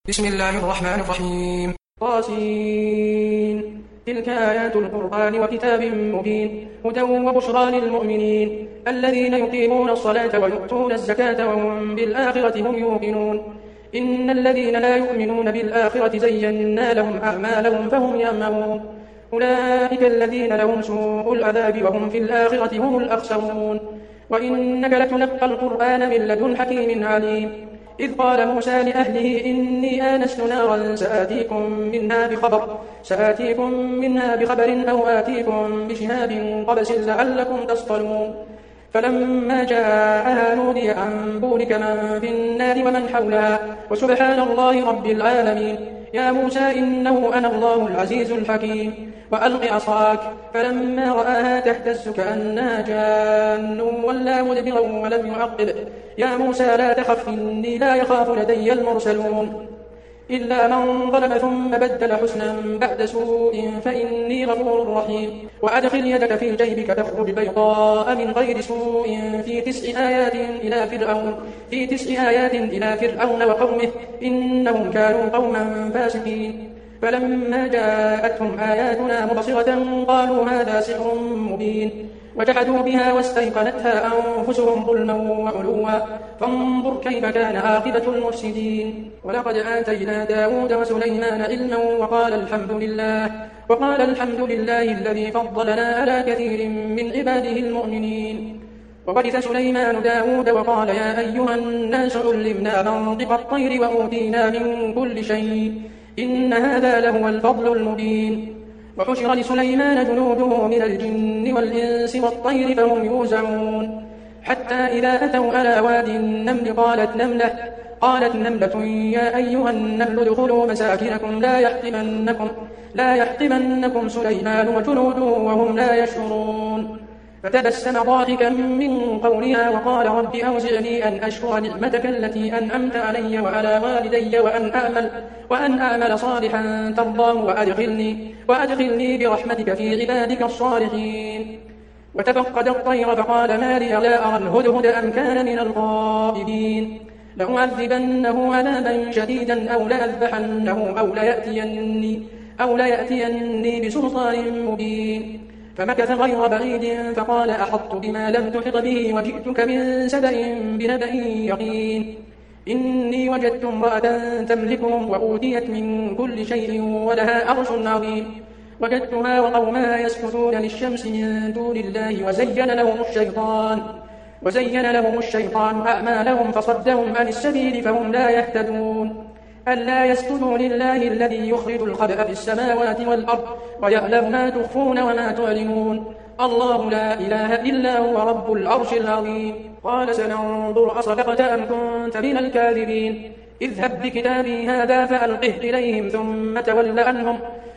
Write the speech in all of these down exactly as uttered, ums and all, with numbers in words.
بسم الله الرحمن الرحيم. طاسين. تلك آيات القرآن وكتاب مبين هدى وبشرى للمؤمنين الذين يقيمون الصلاة ويؤتون الزكاة وهم بالآخرة هم يوقنون. إن الذين لا يؤمنون بالآخرة زينا لهم أعمالهم فهم يأمرون. أولئك الذين لهم سوء العذاب وهم في الآخرة هم الأخسرون. وإنك لتلقى القرآن من لدن حكيم عليم. إذ قال موسى لأهله إني آنست نارا سآتيكم منها بخبر سآتيكم منها بخبر أو آتيكم بشهاب قبس لعلكم تصطلون. فلما جاءها نودي أن بورك من في النار ومن حولها وسبحان الله رب العالمين. يا موسى إنه أنا الله العزيز الحكيم. وألق عصاك فلما رآها تهتز كأنها جان ولا مدبرا ولم يعقب. يا موسى لا تخف إني لا يخاف لدي المرسلون. إلا من ظلم ثم بدل حسنا بعد سوء فإني غفور رحيم. وأدخل يدك في جيبك تخرج بيضاء من غير سوء في تسع آيات إلى فرعون في تسع آيات إلى فرعون وقومه إنهم كانوا قوما فاسقين. فلما جاءتهم آياتنا مبصرة قالوا هذا سحر مبين. وجحدوا بها واستيقنتها أنفسهم ظلما وعلوا فانظر كيف كان عاقبة المفسدين. ولقد آتينا داود وسليمان علما وقال الحمد لله وقال الحمد لله الذي فضلنا على كثير من عباده المؤمنين. وورث سليمان داود وقال يا أيها الناس علمنا منطق الطير وأوتينا من كل شيء إن هذا لهو الفضل المبين. وحشر لسليمان جنوده من الجن والإنس والطير فهم يوزعون. حتى إذا أتوا على واد النمل قالت نملة قالت نملة يا أيها النمل ادخلوا مساكنكم لا يحطمنكم لا يحطمنكم سليمان وجنوده وهم لا يشعرون. فتبسم ضاحكا من قولها وقال رب أوزعني أن أشكر نعمتك التي أنعمت علي وعلى والدي وأن أعمل, وأن أعمل صالحا ترضاه وأدخلني, وأدخلني برحمتك في عبادك الصالحين. وتفقد الطير فقال ما لي لا أرى الهدهد أم كان من الغائبين. لأعذبنه عذابا شديدا أو لأذبحنه أو ليأتيني, أو ليأتيني بسلطان مبين. فمكث غير بعيد فقال أحطت بما لم تحط به وجئتك من سبأ بنبأ يقين. إني وجدت امرأة تملكهم وأوتيت من كل شيء ولها عرش عظيم. وجدتها وقومها يسجدون للشمس من دون الله وزين لهم الشيطان وزين لهم الشيطان أعمالهم فصدهم عن السبيل فهم لا يهتدون. ألا يسجدوا لله الذي يخرج الخبأ في السماوات والأرض ويعلم ما تخفون وما تعلنون. الله لا إله إلا هو رب العرش العظيم. قال سننظر أصدقت أم كنت من الكاذبين. اذهب بكتابي هذا فألقه إليهم ثم تول عنهم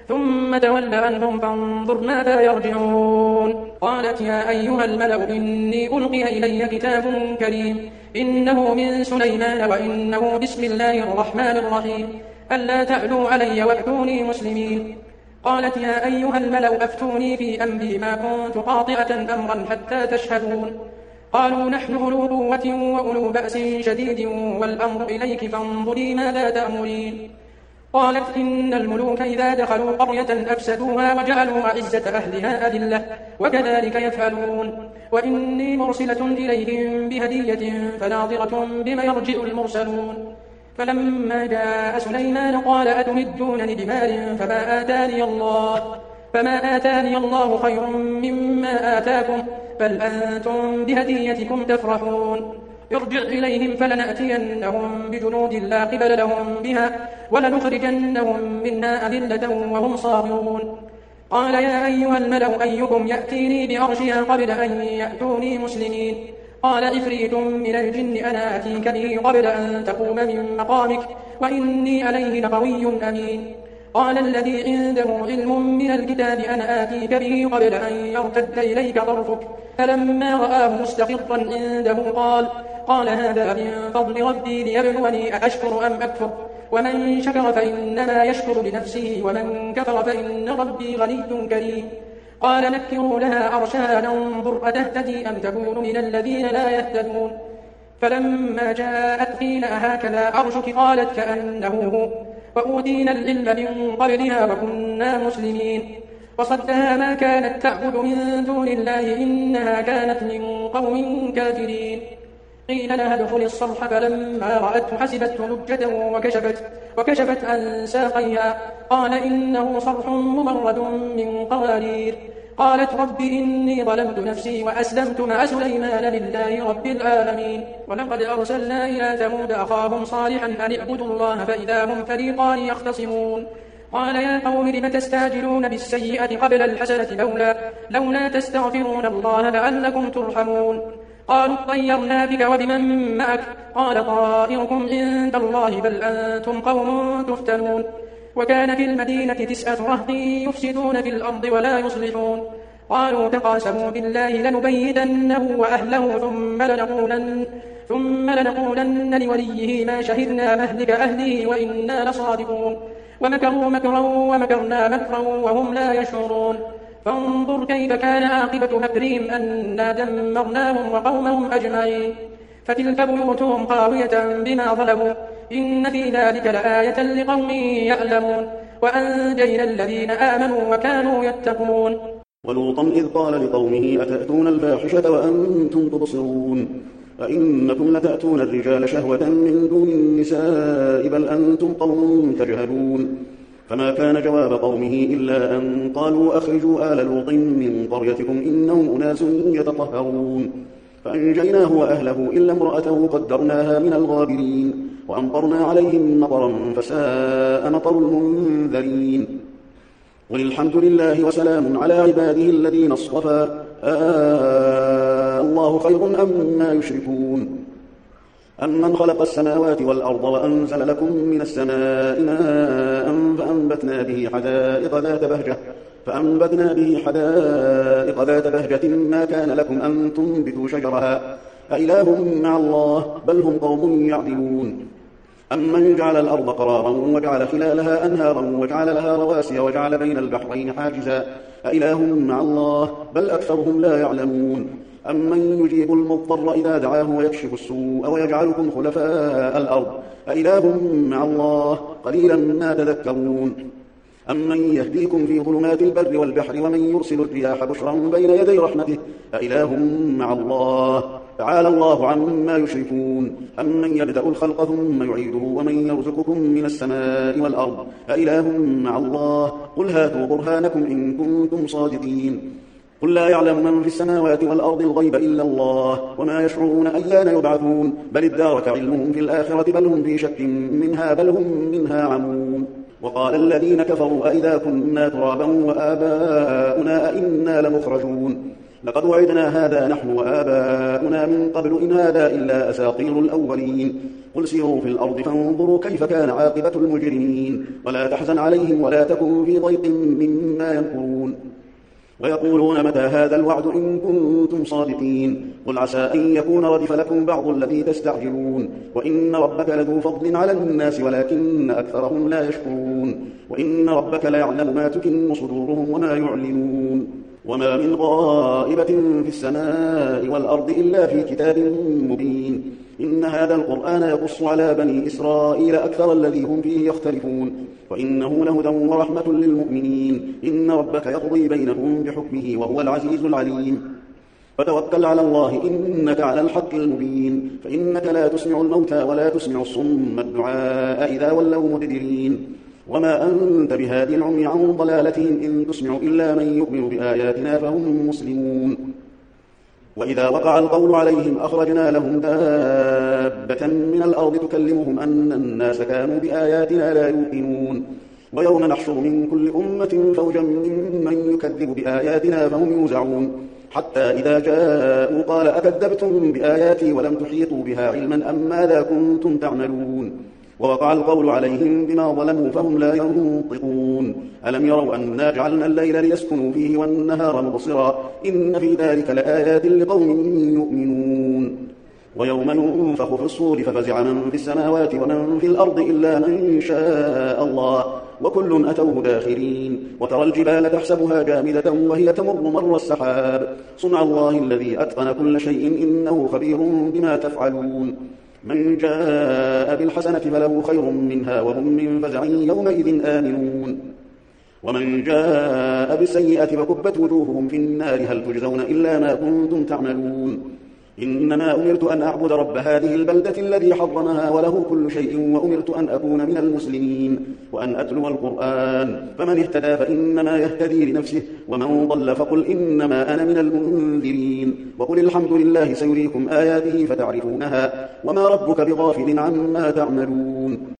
ثم تول عنهم فانظر ماذا يرجعون. قالت يا أيها الملأ إني ألقي إلي كتاب كريم إنه من سليمان وإنه بسم الله الرحمن الرحيم. ألا تعلوا علي وأتوني مسلمين. قالت يا أيها الملأ أفتوني في أمري ما كنت قاطعة أمرا حتى تشهدون. قالوا نحن أولو قوة وأولو بأس شديد والأمر إليك فانظري ماذا تأمرين. قالت إن الملوك إذا دخلوا قرية أفسدوها وجعلوا أعزة أهلها أذلة وكذلك يفعلون. وإني مرسلة إليهم بهدية فناظرة بما يرجع المرسلون. فلما جاء سليمان قال أتمدونني بمال فما آتاني الله فما آتاني الله خير مما آتاكم بل أنتم بهديتكم تفرحون. ارجع إليهم فلنأتينهم بجنود لا قبل لهم بها ولنخرجنهم منها أذلة وهم صاغرون. قال يا أيها الملأ أيكم يأتيني بعرشها قبل أن يأتوني مسلمين. قال عفريت من الجن أنا آتيك به قبل أن تقوم من مقامك وإني عليه لقوي أمين. قال الذي عنده علم من الكتاب أنا آتيك به قبل أن يرتد إليك طرفك. فلما رآه مستقرا عنده قال قال هذا من فضل ربي ليبلوني أأشكر أم أكفر ومن شكر فإنما يشكر لنفسه ومن كفر فإن ربي غني كريم. قال نكروا لها عرشها ننظر أتهتدي أم تكون من الذين لا يهتدون. فلما جاءت قيل أهكذا عرشك قالت كأنه هو وأوتينا العلم من قبلها وكنا مسلمين وصدها ما كانت تعبد من دون الله إنها كانت من قوم كافرين قيل لها ادخل الصرح فلما رأته حسبته لجة وكشفت, وكشفت عن ساقيها قال إنه صرح ممرد من قوارير قالت رب إني ظلمت نفسي وأسلمت مع سليمان لله رب العالمين ولقد أرسلنا إلى ثمود أخاهم صالحا أن اعبدوا الله فإذا هم فريقان يختصمون قال يا قوم لم تستعجلون بالسيئة قبل الحسنة لولا, لولا تستغفرون الله لعلكم ترحمون قالوا اطيرنا بك وبمن معك قال طائركم عند الله بل أنتم قوم تفتنون وكان في المدينة تسعة رهط يفسدون في الأرض ولا يصلحون قالوا تقاسموا بالله لنبيتنه وأهله ثم لنقولن, ثم لنقولن لوليه ما شهدنا مهلك أهله وإنا لصادقون ومكروا مكرا ومكرنا مكرا وهم لا يشعرون فانظر كيف كان عاقبة مكرهم أنا دمرناهم وقومهم أجمعين فتلك بيوتهم خاوية بما ظلموا إن في ذلك لآية لقوم يعلمون وأنجينا الذين آمنوا وكانوا يتقون. ولوطا إذ قال لقومه أتأتون الفاحشة وأنتم تبصرون أئنكم لتأتون الرجال شهوة من دون النساء بل أنتم قوم تجهلون فما كان جواب قومه إلا أن قالوا أخرجوا آل لوط من قريتكم إنهم أناس يتطهرون فأنجيناه وأهله إلا امرأته قدرناها من الغابرين وأمطرنا عليهم مطرا فساء مطر المنذرين قل الحمد لله وسلام على عباده الذين اصطفى آه الله خير أما يشركون أمن خلق السماوات والأرض وأنزل لكم من السماء ماء فأنبتنا به حدائق ذات بهجة فأنبتنا به حدائق ذات بهجة ما كان لكم أن تنبتوا شجرها أإله مع الله بل هم قوم يعدلون أمن جعل الأرض قرارا وجعل خلالها أنهارا وجعل لها رواسي وجعل بين البحرين حاجزا أإله مع الله بل أكثرهم لا يعلمون أمن يجيب المضطر إذا دعاه ويكشف السوء ويجعلكم خلفاء الأرض أإله مع الله قليلا ما تذكرون أمن يهديكم في ظلمات البر والبحر ومن يرسل الرياح بشرا بين يدي رحمته أإله مع الله تعالى الله عما يشركون أمن يبدأ الخلق ثم يعيده ومن يرزقكم من السماء والأرض أإله مع الله قل هاتوا برهانكم إن كنتم صادقين قل لا يعلم من في السماوات والأرض الغيب إلا الله وما يشعرون أيان يبعثون بل ادارك علمهم في الآخرة بل هم في شك منها بل هم منها عمون وقال الذين كفروا أئذا كنا ترابا وآباؤنا أئنا لمخرجون لقد وعدنا هذا نحن وآباؤنا من قبل إن هذا إلا أساطير الأولين قل سيروا في الأرض فانظروا كيف كان عاقبة المجرمين ولا تحزن عليهم ولا تكن في ضيق مما يمكرون ويقولون متى هذا الوعد إن كنتم صادقين قل عسى أن يكون ردف لكم بعض الذي تستعجلون وإن ربك لذو فضل على الناس ولكن أكثرهم لا يشكرون وإن ربك ليعلم ما تكن صدورهم وما يعلنون وما من غائبة في السماء والأرض إلا في كتاب مبين إن هذا القرآن يقص على بني إسرائيل أكثر الذي هم فيه يختلفون وإنه لهدى ورحمة للمؤمنين إن ربك يقضي بينهم بحكمه وهو العزيز العليم فتوكل على الله إنك على الحق المبين فإنك لا تسمع الموتى ولا تسمع الصم الدعاء إذا ولوا مدبرين وما أنت بهادي العمي عن ضلالتهم إن تسمع إلا من يؤمن بآياتنا فهم مسلمون وإذا وقع القول عليهم أخرجنا لهم دابة من الأرض تكلمهم أن الناس كانوا بآياتنا لا يوقنون ويوم نحشر من كل أمة فوجا ممن يكذب بآياتنا فهم يوزعون حتى إذا جاءوا قال أكذبتم بآياتي ولم تحيطوا بها علما أم ماذا كنتم تعملون ووقع القول عليهم بما ظلموا فهم لا ينطقون ألم يروا أنا جعلنا الليل ليسكنوا فيه والنهار مبصرا إن في ذلك لآيات لقوم يؤمنون ويوم ينفخ في الصور ففزع من في السماوات ومن في الأرض إلا من شاء الله وكل أتوه داخرين وترى الجبال تحسبها جامدة وهي تمر مر السحاب صنع الله الذي أتقن كل شيء إنه خبير بما تفعلون من جاء بالحسنة فله خير منها وهم من فزع يومئذ آمنون ومن جاء بالسيئة فكبت وجوههم في النار هل تجزون إلا ما كنتم تعملون إنما أمرت أن أعبد رب هذه البلدة الذي حرمها وله كل شيء وأمرت أن أكون من المسلمين وأن أتلو القرآن فمن اهتدى فإنما يهتدي لنفسه ومن ضل فقل إنما أنا من المنذرين وقل الحمد لله سيريكم آياته فتعرفونها وما ربك بغافل عما تعملون